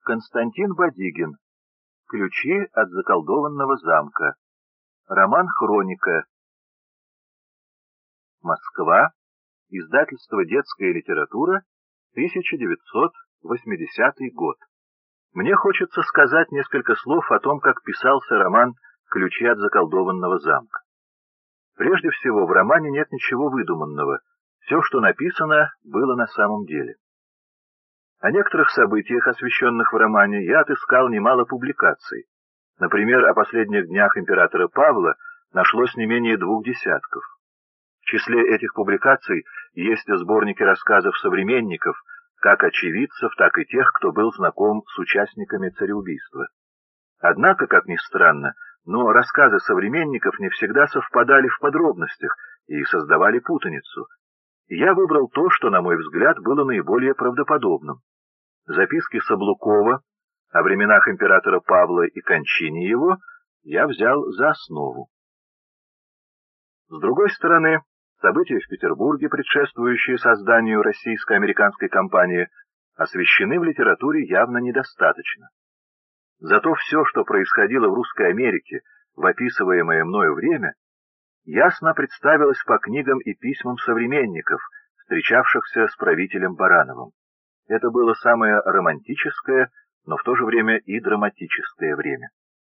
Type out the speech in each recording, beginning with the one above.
Константин Бадигин. Ключи от заколдованного замка. Роман «Хроника». Москва. Издательство «Детская литература», 1980 год. Мне хочется сказать несколько слов о том, как писался роман «Ключи от заколдованного замка». Прежде всего, в романе нет ничего выдуманного. Все, что написано, было на самом деле. О некоторых событиях, освещенных в романе, я отыскал немало публикаций. Например, о последних днях императора Павла нашлось не менее 2 десятков. В числе этих публикаций есть сборники рассказов современников, как очевидцев, так и тех, кто был знаком с участниками цареубийства. Однако, как ни странно, но рассказы современников не всегда совпадали в подробностях и создавали путаницу. Я выбрал то, что, на мой взгляд, было наиболее правдоподобным. Записки Саблукова о временах императора Павла и кончине его я взял за основу. С другой стороны, события в Петербурге, предшествующие созданию российско-американской компании, освещены в литературе явно недостаточно. Зато все, что происходило в Русской Америке в описываемое мною время, ясно представилось по книгам и письмам современников, встречавшихся с правителем Барановым. Это было самое романтическое, но в то же время и драматическое время.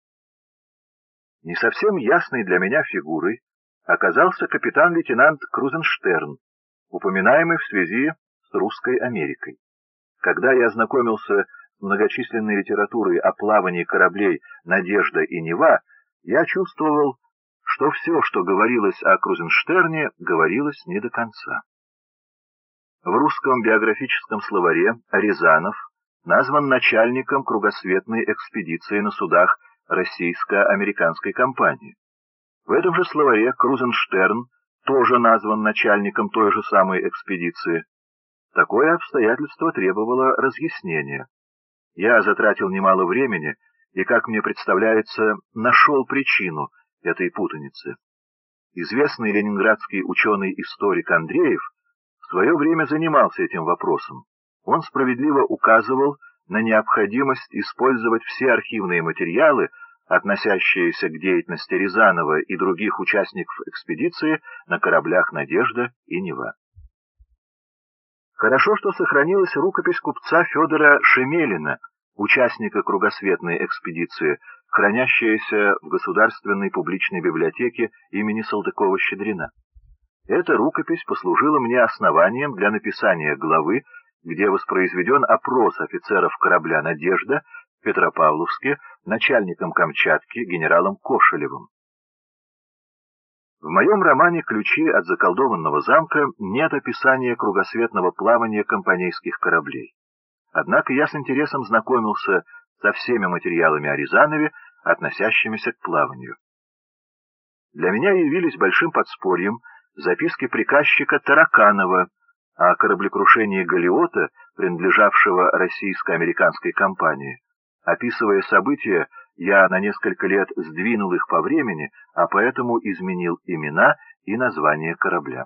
Не совсем ясной для меня фигурой оказался капитан-лейтенант Крузенштерн, упоминаемый в связи с Русской Америкой. Когда я ознакомился с многочисленной литературой о плавании кораблей «Надежда» и «Нева», я чувствовал, что все, что говорилось о Крузенштерне, говорилось не до конца. В русском биографическом словаре Рязанов назван начальником кругосветной экспедиции на судах российско-американской компании. В этом же словаре Крузенштерн тоже назван начальником той же самой экспедиции. Такое обстоятельство требовало разъяснения. Я затратил немало времени и, как мне представляется, нашел причину этой путаницы. Известный ленинградский ученый-историк Андреев в свое время занимался этим вопросом. Он справедливо указывал на необходимость использовать все архивные материалы, относящиеся к деятельности Рязанова и других участников экспедиции на кораблях «Надежда» и «Нева». Хорошо, что сохранилась рукопись купца Федора Шемелина, участника кругосветной экспедиции, хранящаяся в Государственной публичной библиотеке имени Салтыкова-Щедрина. Эта рукопись послужила мне основанием для написания главы, где воспроизведен опрос офицеров корабля «Надежда» в Петропавловске начальником Камчатки генералом Кошелевым. В моем романе «Ключи от заколдованного замка» нет описания кругосветного плавания компанейских кораблей. Однако я с интересом знакомился со всеми материалами о Рязанове, относящимися к плаванию. Для меня явились большим подспорьем записки приказчика Тараканова о кораблекрушении галеота, принадлежавшего российско-американской компании. Описывая события, я на несколько лет сдвинул их по времени, а поэтому изменил имена и название корабля.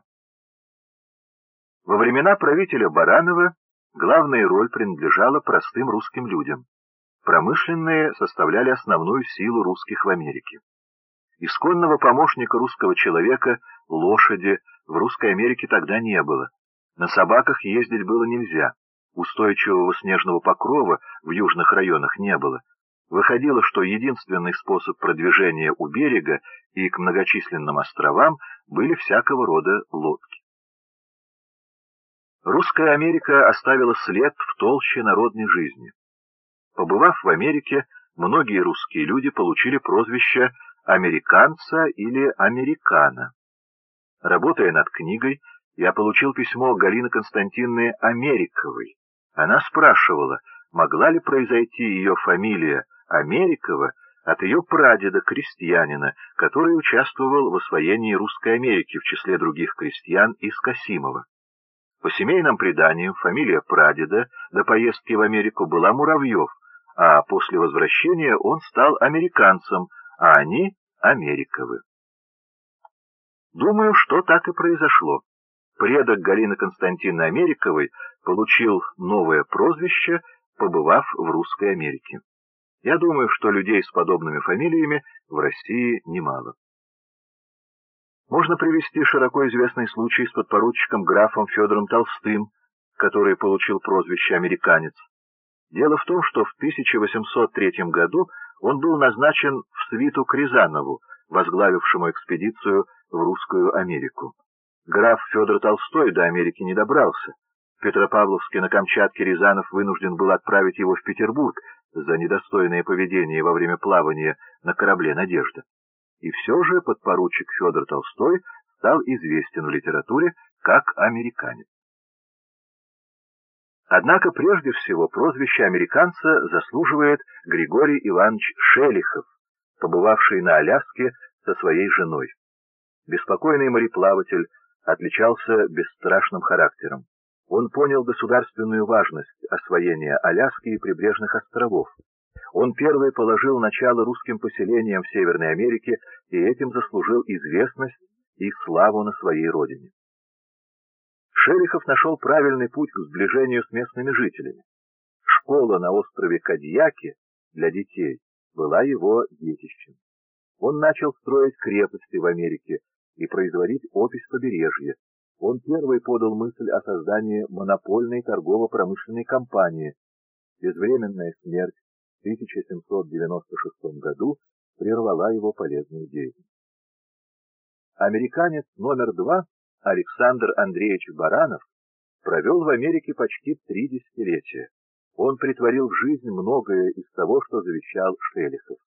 Во времена правителя Баранова главная роль принадлежала простым русским людям. Промышленные составляли основную силу русских в Америке. Исконного помощника русского человека, лошади, в Русской Америке тогда не было. На собаках ездить было нельзя. Устойчивого снежного покрова в южных районах не было. Выходило, что единственный способ продвижения у берега и к многочисленным островам были всякого рода лодки. Русская Америка оставила след в толще народной жизни. Побывав в Америке, многие русские люди получили прозвище «американца» или «американо». Работая над книгой, я получил письмо Галины Константиновны Америковой. Она спрашивала, могла ли произойти ее фамилия Америкова от ее прадеда-крестьянина, который участвовал в освоении Русской Америки в числе других крестьян из Касимова. По семейным преданиям, фамилия прадеда до поездки в Америку была Муравьев, а после возвращения он стал американцем, а они — Америковы. Думаю, что так и произошло. Предок Галины Константиновны Америковой получил новое прозвище, побывав в Русской Америке. Я думаю, что людей с подобными фамилиями в России немало. Можно привести широко известный случай с подпоручиком графом Федором Толстым, который получил прозвище «Американец». Дело в том, что в 1803 году он был назначен в свиту к Рязанову, возглавившему экспедицию в Русскую Америку. Граф Федор Толстой до Америки не добрался. В Петропавловске на Камчатке Рязанов вынужден был отправить его в Петербург за недостойное поведение во время плавания на корабле «Надежда». И все же подпоручик Федор Толстой стал известен в литературе как американец. Однако прежде всего прозвище американца заслуживает Григорий Иванович Шелихов, побывавший на Аляске со своей женой. Беспокойный мореплаватель отличался бесстрашным характером. Он понял государственную важность освоения Аляски и прибрежных островов. Он первый положил начало русским поселениям в Северной Америке и этим заслужил известность и славу на своей родине. Шелихов нашел правильный путь к сближению с местными жителями. Школа на острове Кадьяки для детей была его детищем. Он начал строить крепости в Америке и производить опись побережья. Он первый подал мысль о создании монопольной торгово-промышленной компании. Безвременная смерть в 1796 году прервала его полезную деятельность. Американец номер 2 Александр Андреевич Баранов провел в Америке почти 3 десятилетия. Он претворил в жизнь многое из того, что завещал Шелихов.